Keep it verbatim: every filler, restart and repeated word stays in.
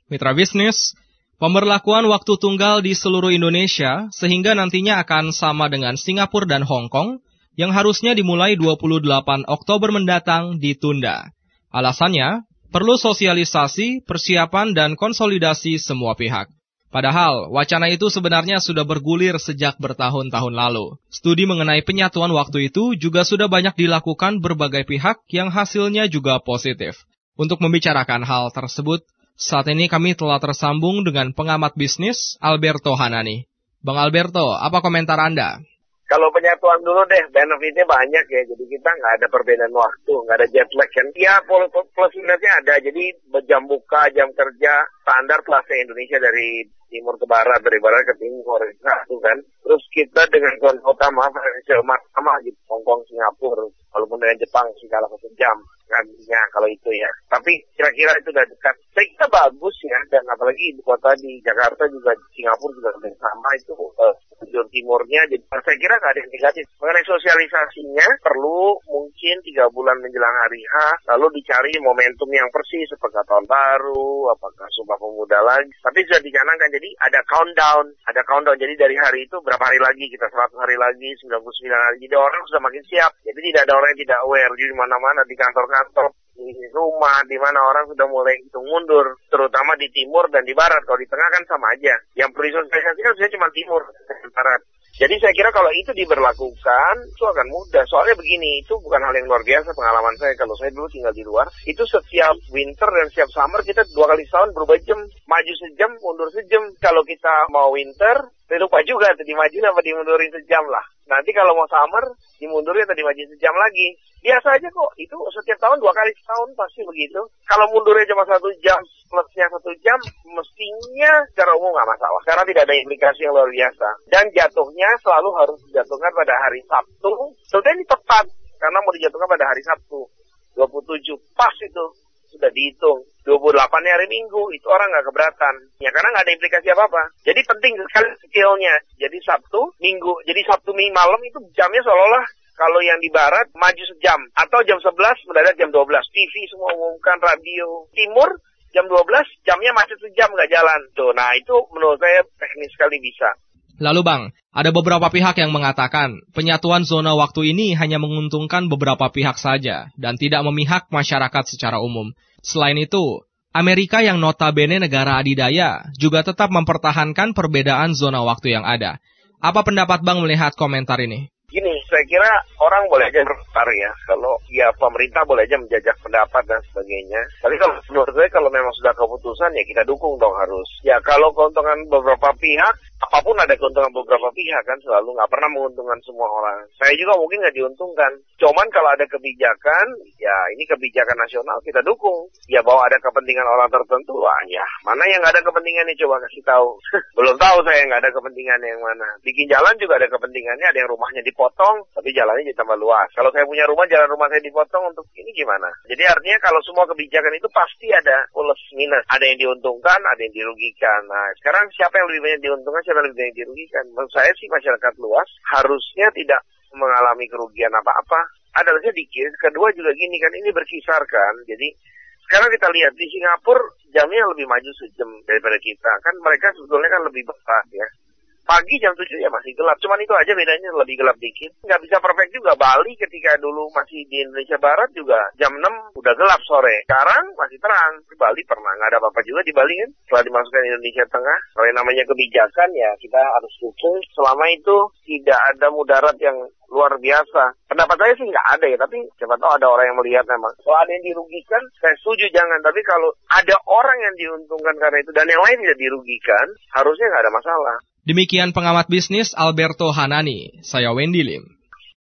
Mitra bisnis, pemberlakuan waktu tunggal di seluruh Indonesia sehingga nantinya akan sama dengan Singapura dan Hong Kong yang harusnya dimulai dua puluh delapan Oktober mendatang ditunda. Alasannya, perlu sosialisasi, persiapan, dan konsolidasi semua pihak. Padahal, wacana itu sebenarnya sudah bergulir sejak bertahun-tahun lalu. Studi mengenai penyatuan waktu itu juga sudah banyak dilakukan berbagai pihak yang hasilnya juga positif. Untuk membicarakan hal tersebut, saat ini kami telah tersambung dengan pengamat bisnis Alberto Hanani. Bang Alberto, apa komentar Anda? Kalau penyatuan dulu deh, benefitnya banyak ya. Jadi kita nggak ada perbedaan waktu, nggak ada jet lag kan. Ya, plus minusnya ada. Jadi jam buka, jam kerja, standar kelasnya Indonesia dari timur ke barat, dari barat ke timur, itu kan. Terus kita dengan kota maaf, sama gitu, Hong Kong, Singapura, walaupun dengan Jepang sih kalah satu jam. Gantinya kalau itu ya. Tapi kira-kira itu udah dekat. Saya kira bagus ya, dan apalagi ibu kota di Jakarta juga, Singapura juga sama itu uh, ujung timurnya. Jadi saya kira nggak ada yang negatif. Mengenai sosialisasinya perlu mungkin tiga bulan menjelang hari H, lalu dicari momentum yang persis, apakah tahun baru, apakah Sumpah Pemuda lagi. Tapi sudah dicanangkan, jadi ada countdown, ada countdown. Jadi dari hari itu berapa hari lagi, kita seratus hari lagi, sembilan puluh sembilan hari. Jadi orang sudah makin siap. Jadi tidak ada orang yang tidak aware. Jadi di mana-mana di kantor-kantor, di rumah, di mana orang sudah mulai hitung mundur, terutama di timur dan di barat. Kalau di tengah kan sama aja. Yang perlu disosialisasikan sebenarnya cuma timur dan barat. Jadi saya kira kalau itu diberlakukan, itu akan mudah. Soalnya begini, itu bukan hal yang luar biasa pengalaman saya. Kalau saya dulu tinggal di luar, itu setiap winter dan setiap summer kita dua kali setahun berubah jam. Maju sejam, mundur sejam. Kalau kita mau winter, saya lupa juga, dimaju apa dimundurin sejam lah. Nanti kalau mau summer, dimundurin atau dimaju sejam lagi. Biasa aja kok, itu setiap tahun dua kali setahun pasti begitu. Kalau mundurnya cuma satu jam, plusnya satu jam, mestinya secara umum nggak masalah. Karena tidak ada implikasi yang luar biasa. Dan jatuhnya selalu harus dijatuhkan pada hari Sabtu. Sebetulnya ini tepat, karena mau dijatuhkan pada hari Sabtu. dua puluh tujuh, pas itu. Sudah dihitung. dua puluh delapan hari Minggu, itu orang nggak keberatan. Ya, karena nggak ada implikasi apa-apa. Jadi penting sekali skillnya. Jadi Sabtu, Minggu. Jadi Sabtu Minggu malam itu jamnya seolah-olah kalau yang di barat maju sejam. Atau jam sebelas mendadak jam dua belas. T V semua umumkan, radio. Timur jam dua belas jamnya masih sejam nggak jalan. Tuh, nah itu menurut saya teknis sekali bisa. Lalu Bang, ada beberapa pihak yang mengatakan penyatuan zona waktu ini hanya menguntungkan beberapa pihak saja dan tidak memihak masyarakat secara umum. Selain itu, Amerika yang notabene negara adidaya juga tetap mempertahankan perbedaan zona waktu yang ada. Apa pendapat Bang melihat komentar ini? Gini, saya kira orang boleh aja berkomentar ya. Kalau ya pemerintah boleh aja menjajak pendapat dan sebagainya. Tapi kalau menurut saya kalau memang sudah keputusan ya kita dukung dong harus. Ya kalau keuntungan beberapa pihak, apapun ada keuntungan beberapa pihak kan selalu nggak pernah menguntungkan semua orang. Saya juga mungkin nggak diuntungkan. Cuman kalau ada kebijakan, ya ini kebijakan nasional kita dukung. Ya bahwa ada kepentingan orang tertentu, wah ya mana yang nggak ada kepentingannya coba kasih tahu. Belum tahu saya nggak ada kepentingannya yang mana. Bikin jalan juga ada kepentingannya, ada yang rumahnya dipotong, tapi jalannya jadi tambah luas. Kalau saya punya rumah, jalan rumah saya dipotong untuk ini gimana? Jadi artinya kalau semua kebijakan itu pasti ada plus minus. Ada yang diuntungkan, ada yang dirugikan. Nah sekarang siapa yang lebih banyak diuntungkan, siapa yang lebih banyak dirugikan? Menurut saya sih masyarakat luas harusnya tidak mengalami kerugian apa-apa. Ada sedikit. Kedua juga gini kan, ini berkisar kan. Jadi sekarang kita lihat di Singapura jamnya lebih maju sejam daripada kita. Kan mereka sebetulnya kan lebih besar ya. Pagi jam tujuh ya masih gelap. Cuman itu aja bedanya, lebih gelap dikit. Nggak bisa perfect juga. Bali ketika dulu masih di Indonesia Barat juga jam enam udah gelap sore. Sekarang masih terang. Di Bali pernah. Nggak ada apa-apa juga di Bali kan. Setelah dimasukkan Indonesia Tengah. Kalau yang namanya kebijakan ya kita harus dukung. Selama itu tidak ada mudarat yang luar biasa. Pendapat saya sih nggak ada ya. Tapi siapa tahu ada orang yang melihat memang. Kalau ada yang dirugikan, saya setuju jangan. Tapi kalau ada orang yang diuntungkan karena itu dan yang lain tidak dirugikan, harusnya nggak ada masalah. Demikian pengamat bisnis Alberto Hanani, saya Wendy Lim.